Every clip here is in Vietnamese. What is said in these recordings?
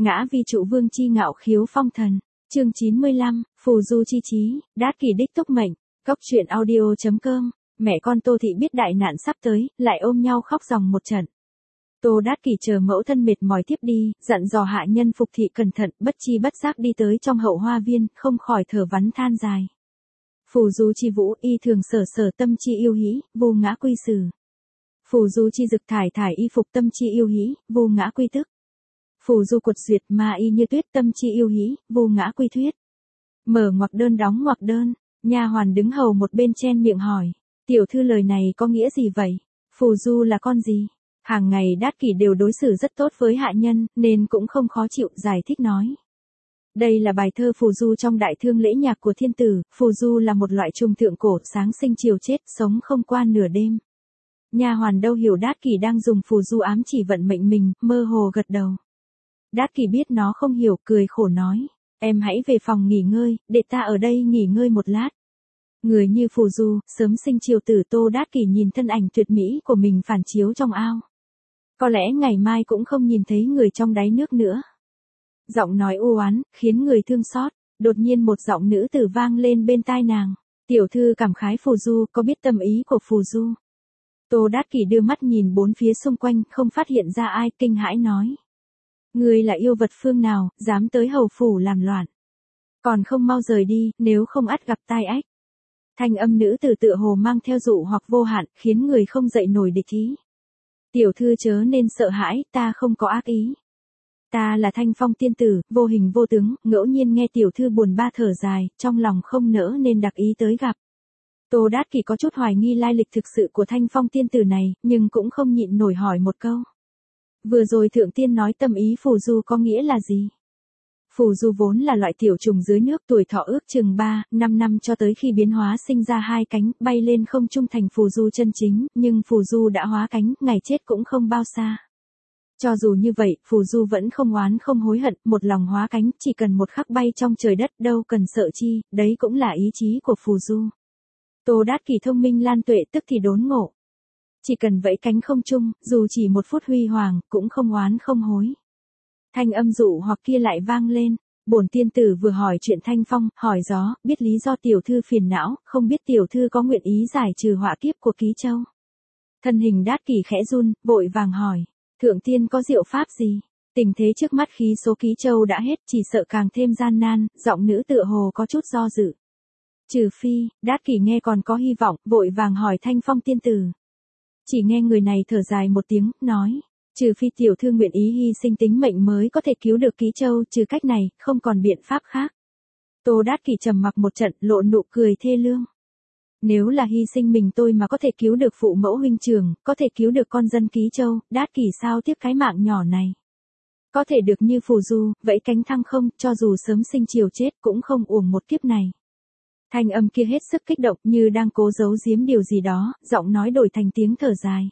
Ngã vi trụ vương chi ngạo khiếu phong thần. Chương 95, phù du chi chí, đát kỷ đích túc mệnh. Cốc truyện audio.com. Mẹ con Tô Thị biết đại nạn sắp tới, lại ôm nhau khóc ròng một trận. Tô Đát Kỷ chờ mẫu thân mệt mỏi tiếp đi, dặn dò hạ nhân phục thị cẩn thận, bất chi bất giác đi tới trong hậu hoa viên, không khỏi thở vắn than dài. Phù du chi vũ, y thường sở sở tâm chi yêu hĩ, vô ngã quy sử. Phù du chi dực thải thải y phục tâm chi yêu hĩ, vô ngã quy tức. Phù du cuột duyệt ma y như tuyết tâm chi yêu hĩ, vô ngã quy thuyết. Mở ngoặc đơn đóng ngoặc đơn, nha hoàn đứng hầu một bên chen miệng hỏi, tiểu thư lời này có nghĩa gì vậy? Phù du là con gì? Hàng ngày Đát Kỷ đều đối xử rất tốt với hạ nhân, nên cũng không khó chịu, giải thích nói. Đây là bài thơ phù du trong đại thương lễ nhạc của thiên tử, phù du là một loại trùng thượng cổ, sáng sinh chiều chết, sống không qua nửa đêm. Nha hoàn đâu hiểu Đát Kỷ đang dùng phù du ám chỉ vận mệnh mình, mơ hồ gật đầu. Đát Kỷ biết nó không hiểu, cười khổ nói, em hãy về phòng nghỉ ngơi, để ta ở đây nghỉ ngơi một lát. Người như phù du, sớm sinh chiều tử. Tô Đát Kỷ nhìn thân ảnh tuyệt mỹ của mình phản chiếu trong ao. Có lẽ ngày mai cũng không nhìn thấy người trong đáy nước nữa. Giọng nói u oán, khiến người thương xót. Đột nhiên một giọng nữ tử vang lên bên tai nàng. Tiểu thư cảm khái phù du, có biết tâm ý của phù du? Tô Đát Kỷ đưa mắt nhìn bốn phía xung quanh, không phát hiện ra ai, kinh hãi nói. Ngươi là yêu vật phương nào, dám tới hầu phủ làm loạn? Còn không mau rời đi, nếu không ắt gặp tai ách. Thanh âm nữ tử tựa hồ mang theo dụ hoặc vô hạn, khiến người không dậy nổi địch ý. Tiểu thư chớ nên sợ hãi, ta không có ác ý. Ta là Thanh Phong tiên tử, vô hình vô tướng, ngẫu nhiên nghe tiểu thư buồn ba thở dài, trong lòng không nỡ nên đặc ý tới gặp. Tô Đát Kỷ có chút hoài nghi lai lịch thực sự của Thanh Phong tiên tử này, nhưng cũng không nhịn nổi hỏi một câu. Vừa rồi thượng tiên nói tâm ý phù du có nghĩa là gì? Phù du vốn là loại tiểu trùng dưới nước, tuổi thọ ước chừng 3-5 năm cho tới khi biến hóa sinh ra hai cánh, bay lên không trung thành phù du chân chính, nhưng phù du đã hóa cánh, ngày chết cũng không bao xa. Cho dù như vậy, phù du vẫn không oán không hối hận, một lòng hóa cánh, chỉ cần một khắc bay trong trời đất, đâu cần sợ chi, đấy cũng là ý chí của phù du. Tô Đát Kỷ thông minh lan tuệ tức thì đốn ngộ. Chỉ cần vẫy cánh không trung, dù chỉ một phút huy hoàng, cũng không oán không hối. Thanh âm dụ hoặc kia lại vang lên, bổn tiên tử vừa hỏi chuyện Thanh Phong, hỏi gió, biết lý do tiểu thư phiền não, không biết tiểu thư có nguyện ý giải trừ họa kiếp của Ký Châu. Thân hình Đát Kỷ khẽ run, vội vàng hỏi, thượng tiên có diệu pháp gì? Tình thế trước mắt khí số Ký Châu đã hết, chỉ sợ càng thêm gian nan, giọng nữ tựa hồ có chút do dự. Trừ phi, Đát Kỷ nghe còn có hy vọng, vội vàng hỏi Thanh Phong tiên tử. Chỉ nghe người này thở dài một tiếng, nói, trừ phi tiểu thư nguyện ý hy sinh tính mệnh mới có thể cứu được Ký Châu, trừ cách này, không còn biện pháp khác. Tô Đát Kỷ trầm mặc một trận, lộ nụ cười thê lương. Nếu là hy sinh mình tôi mà có thể cứu được phụ mẫu huynh trưởng, có thể cứu được con dân Ký Châu, Đát Kỷ sao tiếc cái mạng nhỏ này. Có thể được như phù du, vẫy cánh thăng không, cho dù sớm sinh chiều chết cũng không uổng một kiếp này. Thanh âm kia hết sức kích động, như đang cố giấu giếm điều gì đó, giọng nói đổi thành tiếng thở dài.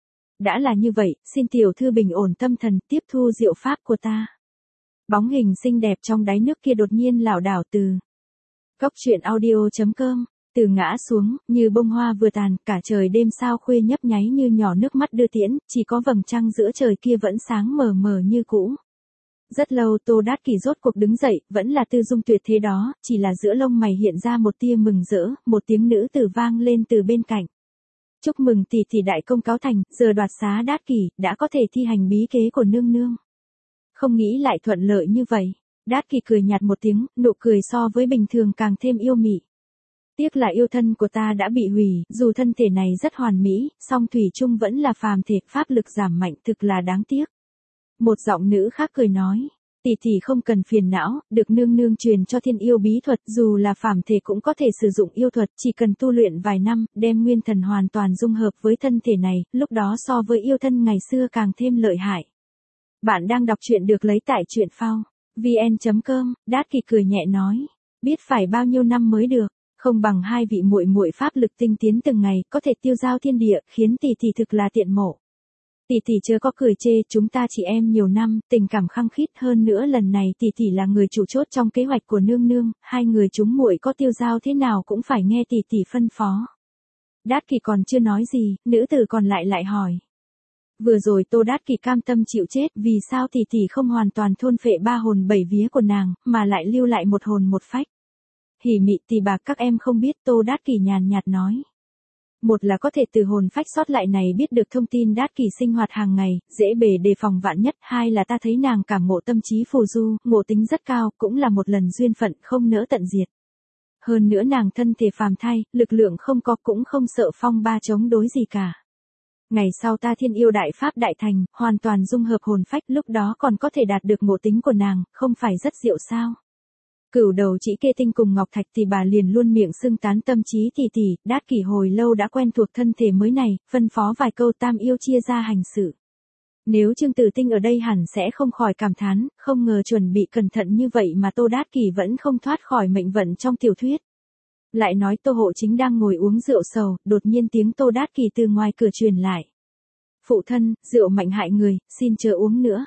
Đã là như vậy, xin tiểu thư bình ổn tâm thần, tiếp thu diệu pháp của ta. Bóng hình xinh đẹp trong đáy nước kia đột nhiên lảo đảo từ Cốc truyện audio.com, từ ngã xuống, như bông hoa vừa tàn, cả trời đêm sao khuya nhấp nháy như nhỏ nước mắt đưa tiễn, chỉ có vầng trăng giữa trời kia vẫn sáng mờ mờ như cũ. Rất lâu Tô Đát Kỷ rốt cuộc đứng dậy, vẫn là tư dung tuyệt thế đó, chỉ là giữa lông mày hiện ra một tia mừng rỡ, một tiếng nữ tử vang lên từ bên cạnh. Chúc mừng tỷ tỷ đại công cáo thành, giờ đoạt xá Đát Kỷ, đã có thể thi hành bí kế của nương nương. Không nghĩ lại thuận lợi như vậy. Đát Kỷ cười nhạt một tiếng, nụ cười so với bình thường càng thêm yêu mị. Tiếc là yêu thân của ta đã bị hủy, dù thân thể này rất hoàn mỹ, song thủy chung vẫn là phàm thể, pháp lực giảm mạnh, thực là đáng tiếc. Một giọng nữ khác cười nói, tỷ tỷ không cần phiền não, được nương nương truyền cho thiên yêu bí thuật, dù là phàm thể cũng có thể sử dụng yêu thuật, chỉ cần tu luyện vài năm, đem nguyên thần hoàn toàn dung hợp với thân thể này, lúc đó so với yêu thân ngày xưa càng thêm lợi hại. Bạn đang đọc truyện được lấy tại truyện phao vn.com. Đát Kỷ cười nhẹ nói, biết phải bao nhiêu năm mới được, không bằng hai vị muội muội pháp lực tinh tiến từng ngày, có thể tiêu giao thiên địa, khiến tỷ tỷ thực là tiện mộ. Tỷ tỷ chớ có cười chê, chúng ta chị em nhiều năm, tình cảm khăng khít, hơn nữa lần này tỷ tỷ là người chủ chốt trong kế hoạch của nương nương, hai người chúng muội có tiêu giao thế nào cũng phải nghe tỷ tỷ phân phó. Đát Kỷ còn chưa nói gì, nữ tử còn lại hỏi. Vừa rồi Tô Đát Kỷ cam tâm chịu chết, vì sao tỷ tỷ không hoàn toàn thôn phệ 3 hồn 7 vía của nàng, mà lại lưu lại một hồn một phách. Hỉ mị tỷ bà các em không biết, Tô Đát Kỷ nhàn nhạt nói. Một là có thể từ hồn phách sót lại này biết được thông tin Đát Kỷ sinh hoạt hàng ngày, dễ bề đề phòng vạn nhất. Hai là ta thấy nàng cảm ngộ tâm trí phù du, ngộ tính rất cao, cũng là một lần duyên phận không nỡ tận diệt. Hơn nữa nàng thân thể phàm thai, lực lượng không có cũng không sợ phong ba chống đối gì cả. Ngày sau ta thiên yêu đại pháp đại thành, hoàn toàn dung hợp hồn phách, lúc đó còn có thể đạt được ngộ tính của nàng, không phải rất diệu sao? Cửu đầu chỉ kê tinh cùng Ngọc Thạch thì bà liền luôn miệng xưng tán tâm trí tỷ tỷ. Đát Kỷ hồi lâu đã quen thuộc thân thể mới này, phân phó vài câu tam yêu chia ra hành sự. Nếu Trương Tử Tinh ở đây hẳn sẽ không khỏi cảm thán, không ngờ chuẩn bị cẩn thận như vậy mà Tô Đát Kỷ vẫn không thoát khỏi mệnh vận trong tiểu thuyết. Lại nói Tô Hộ chính đang ngồi uống rượu sầu, đột nhiên tiếng Tô Đát Kỷ từ ngoài cửa truyền lại. Phụ thân, rượu mạnh hại người, xin chớ uống nữa.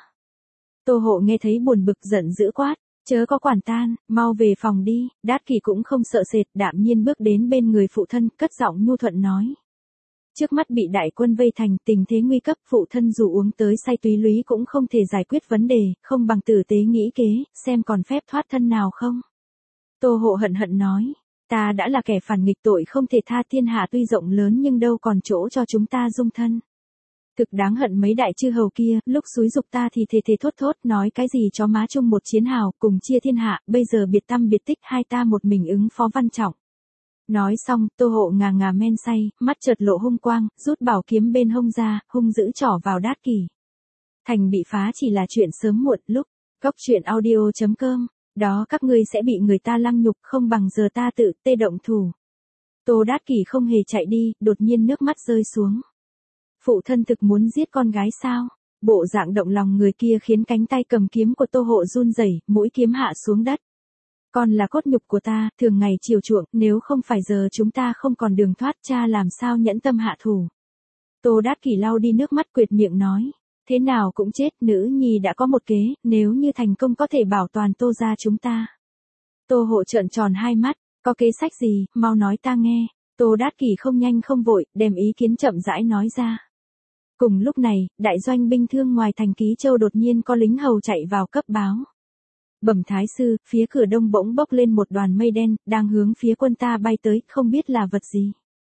Tô Hộ nghe thấy buồn bực giận dữ quát, chớ có quản tan, mau về phòng đi. Đát Kỷ cũng không sợ sệt, đạm nhiên bước đến bên người phụ thân, cất giọng nhu thuận nói. Trước mắt bị đại quân vây thành, tình thế nguy cấp, phụ thân dù uống tới say túy lúy cũng không thể giải quyết vấn đề, không bằng tử tế nghĩ kế, xem còn phép thoát thân nào không. Tô Hộ hận hận nói, ta đã là kẻ phản nghịch tội không thể tha, thiên hạ tuy rộng lớn nhưng đâu còn chỗ cho chúng ta dung thân. Thực đáng hận mấy đại chư hầu kia, lúc xúi dục ta thì thề thốt thốt nói cái gì chó má chung một chiến hào, cùng chia thiên hạ, bây giờ biệt tâm biệt tích, hai ta một mình ứng phó Văn Trọng. Nói xong, Tô Hộ ngà ngà men say, mắt chợt lộ hung quang, rút bảo kiếm bên hông ra, hung dữ trỏ vào Đát Kỷ. Thành bị phá chỉ là chuyện sớm muộn, lúc Cóc Truyện Audio.com, đó các ngươi sẽ bị người ta lăng nhục, không bằng giờ ta tự tê động thủ. Tô Đát Kỷ không hề chạy đi, đột nhiên nước mắt rơi xuống. Phụ thân thực muốn giết con gái sao? Bộ dạng động lòng người kia khiến cánh tay cầm kiếm của Tô Hộ run rẩy, mũi kiếm hạ xuống đất. Con là cốt nhục của ta, thường ngày chiều chuộng, nếu không phải giờ chúng ta không còn đường thoát, cha làm sao nhẫn tâm hạ thủ. Tô Đát Kỷ lau đi nước mắt quệt miệng nói, thế nào cũng chết, nữ nhi đã có một kế, nếu như thành công có thể bảo toàn Tô gia chúng ta. Tô Hộ trợn tròn hai mắt, có kế sách gì, mau nói ta nghe. Tô Đát Kỷ không nhanh không vội, đem ý kiến chậm rãi nói ra. Cùng lúc này, đại doanh binh thương ngoài thành Ký Châu đột nhiên có lính hầu chạy vào cấp báo. Bẩm thái sư, phía cửa đông bỗng bốc lên một đoàn mây đen, đang hướng phía quân ta bay tới, không biết là vật gì.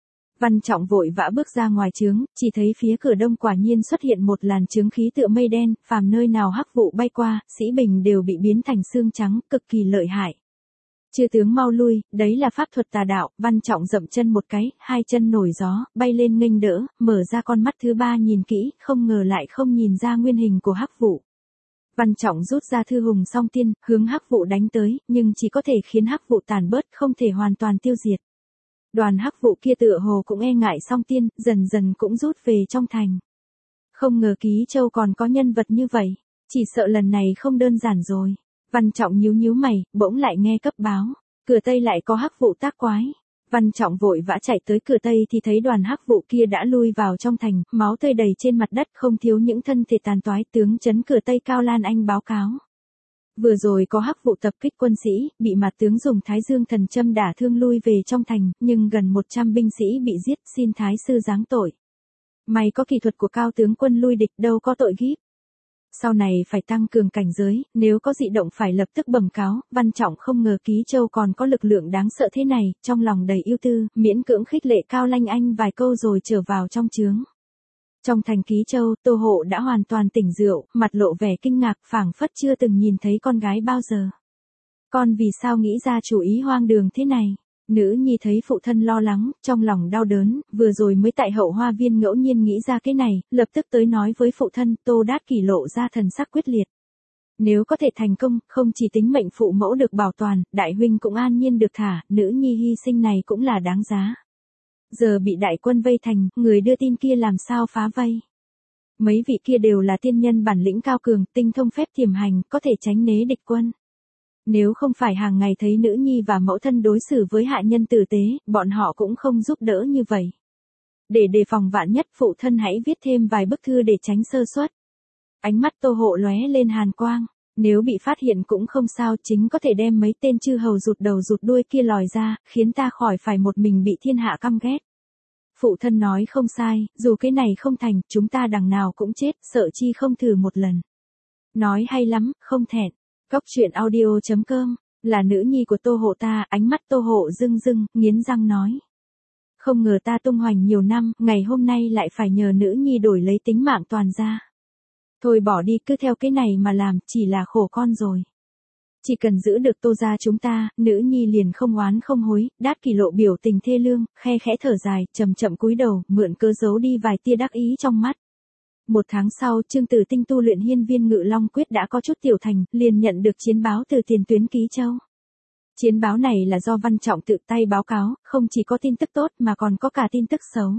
Văn Trọng vội vã bước ra ngoài trướng, chỉ thấy phía cửa đông quả nhiên xuất hiện một làn chướng khí tựa mây đen, phàm nơi nào hắc vụ bay qua, sĩ bình đều bị biến thành xương trắng, cực kỳ lợi hại. Chư tướng mau lui, đấy là pháp thuật tà đạo. Văn Trọng dậm chân một cái, hai chân nổi gió, bay lên nghênh đỡ, mở ra con mắt thứ ba nhìn kỹ, không ngờ lại không nhìn ra nguyên hình của hắc vụ. Văn Trọng rút ra thư hùng song tiên, hướng hắc vụ đánh tới, nhưng chỉ có thể khiến hắc vụ tàn bớt, không thể hoàn toàn tiêu diệt. Đoàn hắc vụ kia tựa hồ cũng e ngại song tiên, dần dần cũng rút về trong thành. Không ngờ Ký Châu còn có nhân vật như vậy, chỉ sợ lần này không đơn giản rồi. Văn Trọng nhíu nhíu mày, bỗng lại nghe cấp báo, cửa Tây lại có hắc vụ tác quái. Văn Trọng vội vã chạy tới cửa Tây thì thấy đoàn hắc vụ kia đã lui vào trong thành, máu tươi đầy trên mặt đất, không thiếu những thân thể tàn toái. Tướng trấn cửa Tây Cao Lan Anh báo cáo. Vừa rồi có hắc vụ tập kích quân sĩ, bị mặt tướng dùng Thái Dương thần châm đả thương lui về trong thành, nhưng gần 100 binh sĩ bị giết, xin Thái sư giáng tội. May có kỹ thuật của cao tướng quân lui địch, đâu có tội gíp. Sau này phải tăng cường cảnh giới, nếu có dị động phải lập tức bẩm cáo. Văn Trọng không ngờ Ký Châu còn có lực lượng đáng sợ thế này, trong lòng đầy ưu tư, miễn cưỡng khích lệ Cao Lanh Anh vài câu rồi trở vào trong trướng. Trong thành Ký Châu, Tô Hộ đã hoàn toàn tỉnh rượu, mặt lộ vẻ kinh ngạc, phảng phất chưa từng nhìn thấy con gái bao giờ. Con vì sao nghĩ ra chủ ý hoang đường thế này? Nữ nhi thấy phụ thân lo lắng, trong lòng đau đớn, vừa rồi mới tại Hậu Hoa Viên ngẫu nhiên nghĩ ra cái này, lập tức tới nói với phụ thân. Tô Đát Kỷ lộ ra thần sắc quyết liệt. Nếu có thể thành công, không chỉ tính mệnh phụ mẫu được bảo toàn, đại huynh cũng an nhiên được thả, nữ nhi hy sinh này cũng là đáng giá. Giờ bị đại quân vây thành, người đưa tin kia làm sao phá vây? Mấy vị kia đều là tiên nhân bản lĩnh cao cường, tinh thông phép tiềm hành, có thể tránh né địch quân. Nếu không phải hàng ngày thấy nữ nhi và mẫu thân đối xử với hạ nhân tử tế, bọn họ cũng không giúp đỡ như vậy. Để đề phòng vạn nhất, phụ thân hãy viết thêm vài bức thư để tránh sơ suất. Ánh mắt Tô Hộ lóe lên hàn quang, nếu bị phát hiện cũng không sao, chính có thể đem mấy tên chư hầu rụt đầu rụt đuôi kia lòi ra, khiến ta khỏi phải một mình bị thiên hạ căm ghét. Phụ thân nói không sai, dù cái này không thành, chúng ta đằng nào cũng chết, sợ chi không thử một lần. Nói hay lắm, không thẹn. Cóc truyện audio.com, là nữ nhi của Tô Hộ ta, ánh mắt Tô Hộ rưng rưng, nghiến răng nói. Không ngờ ta tung hoành nhiều năm, ngày hôm nay lại phải nhờ nữ nhi đổi lấy tính mạng toàn gia. Thôi bỏ đi, cứ theo cái này mà làm, chỉ là khổ con rồi. Chỉ cần giữ được Tô gia chúng ta, nữ nhi liền không oán không hối. Đát Kỷ lộ biểu tình thê lương, khe khẽ thở dài, chậm chậm cúi đầu, mượn cớ giấu đi vài tia đắc ý trong mắt. 1 tháng sau, Trương Tử Tinh tu luyện Hiên Viên Ngự Long Quyết đã có chút tiểu thành, liền nhận được chiến báo từ tiền tuyến Ký Châu. Chiến báo này là do Văn Trọng tự tay báo cáo, không chỉ có tin tức tốt mà còn có cả tin tức xấu.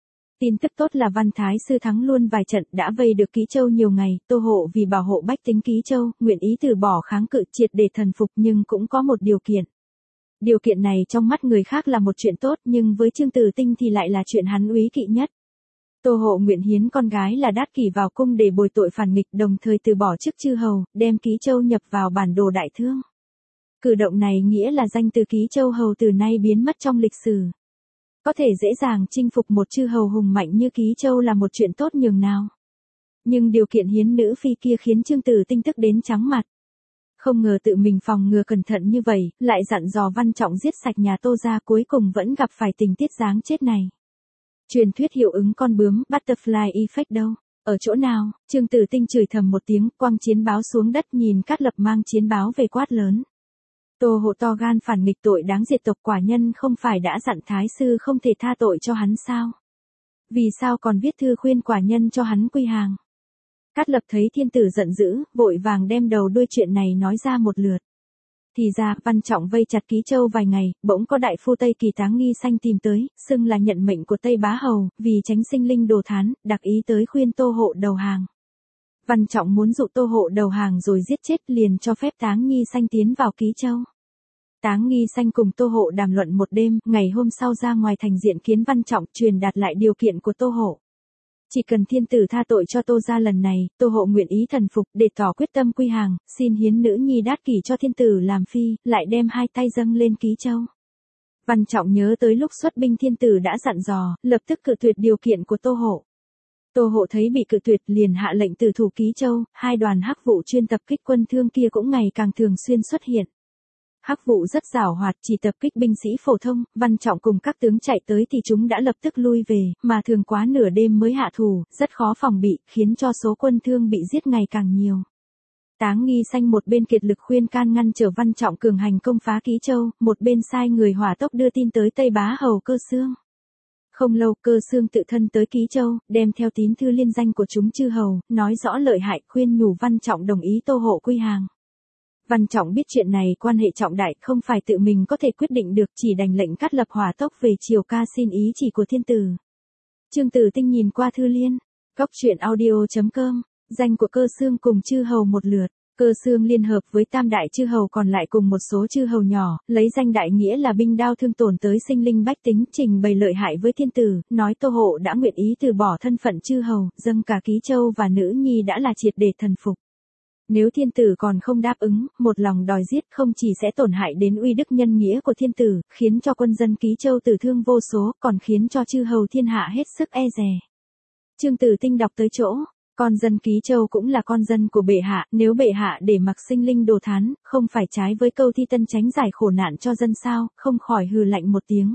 Tin tức tốt là Văn Thái Sư thắng luôn vài trận, đã vây được Ký Châu nhiều ngày. Tô Hộ vì bảo hộ bách tính Ký Châu, nguyện ý từ bỏ kháng cự, triệt để thần phục, nhưng cũng có một điều kiện. Điều kiện này trong mắt người khác là một chuyện tốt, nhưng với Trương Tử Tinh thì lại là chuyện hắn úy kỵ nhất. Tô Hộ nguyện hiến con gái là Đát Kỷ vào cung để bồi tội phản nghịch, đồng thời từ bỏ chức chư hầu, đem Ký Châu nhập vào bản đồ đại thương. Cử động này nghĩa là danh từ Ký Châu hầu từ nay biến mất trong lịch sử. Có thể dễ dàng chinh phục một chư hầu hùng mạnh như Ký Châu là một chuyện tốt nhường nào. Nhưng điều kiện hiến nữ phi kia khiến Trương Tử Tinh tức đến trắng mặt. Không ngờ tự mình phòng ngừa cẩn thận như vậy, lại dặn dò Văn Trọng giết sạch nhà Tô gia, cuối cùng vẫn gặp phải tình tiết giáng chết này. Truyền thuyết hiệu ứng con bướm, butterfly effect đâu? Ở chỗ nào? Trương Tử Tinh chửi thầm một tiếng, quăng chiến báo xuống đất, nhìn Cát Lập mang chiến báo về quát lớn. Tô Hộ to gan phản nghịch, tội đáng diệt tộc, quả nhân không phải đã dặn Thái Sư không thể tha tội cho hắn sao? Vì sao còn viết thư khuyên quả nhân cho hắn quy hàng? Cát Lập thấy thiên tử giận dữ, vội vàng đem đầu đuôi chuyện này nói ra một lượt. Thì ra, Văn Trọng vây chặt Ký Châu vài ngày, bỗng có đại phu Tây Kỳ Táng Nghi Sanh tìm tới, xưng là nhận mệnh của Tây Bá Hầu, vì tránh sinh linh đồ thán, đặc ý tới khuyên Tô Hộ đầu hàng. Văn Trọng muốn dụ Tô Hộ đầu hàng rồi giết chết, liền cho phép Táng Nghi Sanh tiến vào Ký Châu. Táng Nghi Sanh cùng Tô Hộ đàm luận một đêm, ngày hôm sau ra ngoài thành diện kiến Văn Trọng, truyền đạt lại điều kiện của Tô Hộ. Chỉ cần thiên tử tha tội cho Tô gia lần này, Tô Hộ nguyện ý thần phục, để tỏ quyết tâm quy hàng, xin hiến nữ nhi Đát Kỷ cho thiên tử làm phi, lại đem 2 tay dâng lên Ký Châu. Văn Trọng nhớ tới lúc xuất binh thiên tử đã dặn dò, lập tức cự tuyệt điều kiện của Tô Hộ. Tô Hộ thấy bị cự tuyệt liền hạ lệnh tử thủ Ký Châu, 2 đoàn hắc vụ chuyên tập kích quân Thương kia cũng ngày càng thường xuyên xuất hiện. Hắc vụ rất giàu hoạt, chỉ tập kích binh sĩ phổ thông. Văn Trọng cùng các tướng chạy tới thì chúng đã lập tức lui về, mà thường quá nửa đêm mới hạ thủ, rất khó phòng bị, khiến cho số quân Thương bị giết ngày càng nhiều. Táng Nghi Sanh một bên kiệt lực khuyên can ngăn trở Văn Trọng cường hành công phá Ký Châu, một bên sai người hỏa tốc đưa tin tới Tây Bá Hầu Cơ Xương. Không lâu, Cơ Xương tự thân tới Ký Châu, đem theo tín thư liên danh của chúng chư hầu, nói rõ lợi hại, khuyên nhủ Văn Trọng đồng ý Tô Hộ quy hàng. Văn Trọng biết chuyện này quan hệ trọng đại, không phải tự mình có thể quyết định được, chỉ đành lệnh Cát Lập hỏa tốc về triều ca xin ý chỉ của thiên tử. Trương Tử Tinh nhìn qua thư liên, cóc truyện audio.com, danh của Cơ Xương cùng chư hầu một lượt. Cơ Xương liên hợp với tam đại chư hầu còn lại cùng một số chư hầu nhỏ, lấy danh đại nghĩa là binh đao thương tổn tới sinh linh bách tính, trình bày lợi hại với thiên tử, nói Tô Hộ đã nguyện ý từ bỏ thân phận chư hầu, dâng cả Ký Châu và nữ nhi đã là triệt để thần phục. Nếu thiên tử còn không đáp ứng, một lòng đòi giết, không chỉ sẽ tổn hại đến uy đức nhân nghĩa của thiên tử, khiến cho quân dân Ký Châu tử thương vô số, còn khiến cho chư hầu thiên hạ hết sức e dè. Trương Tử Tinh đọc tới chỗ, con dân Ký Châu cũng là con dân của bệ hạ, nếu bệ hạ để mặc sinh linh đồ thán, không phải trái với câu thi tân tránh giải khổ nạn cho dân sao, không khỏi hừ lạnh một tiếng.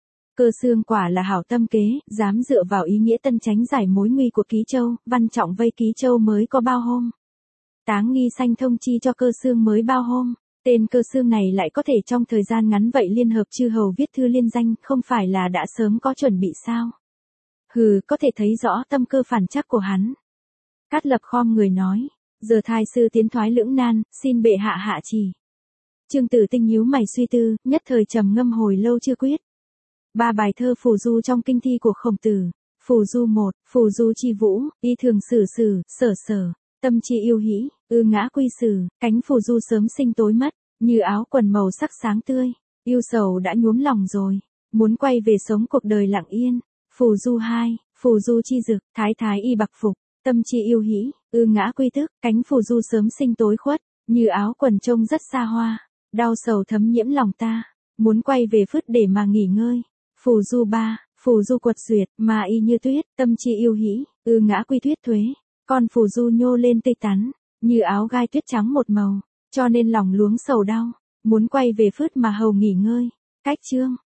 Cơ Xương quả là hảo tâm kế, dám dựa vào ý nghĩa tân tránh giải mối nguy của Ký Châu. Văn Trọng vây Ký Châu mới có bao hôm. Táng Nghi Sanh thông chi cho Cơ Xương mới bao hôm, tên Cơ Xương này lại có thể trong thời gian ngắn vậy liên hợp chư hầu viết thư liên danh, không phải là đã sớm có chuẩn bị sao? Hừ, có thể thấy rõ tâm cơ phản trắc của hắn. Cát Lập khom người nói, giờ Thái Sư tiến thoái lưỡng nan, xin bệ hạ hạ chỉ. Trương Tử Tinh nhíu mày suy tư, nhất thời trầm ngâm hồi lâu chưa quyết. 3 bài thơ phù du trong kinh thi của Khổng Tử. Phù du 1, phù du chi vũ, y thường sử sử, sở sở. Tâm chi yêu hĩ, ngã quy sử, cánh phù du sớm sinh tối mất, như áo quần màu sắc sáng tươi, yêu sầu đã nhuốm lòng rồi, muốn quay về sống cuộc đời lặng yên. Phù du 2, phù du chi dực, thái thái y bạc phục, tâm chi yêu hĩ, ngã quy tức, cánh phù du sớm sinh tối khuất, như áo quần trông rất xa hoa, đau sầu thấm nhiễm lòng ta, muốn quay về phứt để mà nghỉ ngơi. Phù du 3, Phù du quật duyệt, ma y như tuyết, tâm chi yêu hĩ, ngã quy tuyết thuế. Con phù du nhô lên tây tắn, như áo gai tuyết trắng một màu, cho nên lòng luống sầu đau, muốn quay về phứt mà hầu nghỉ ngơi. Cách chương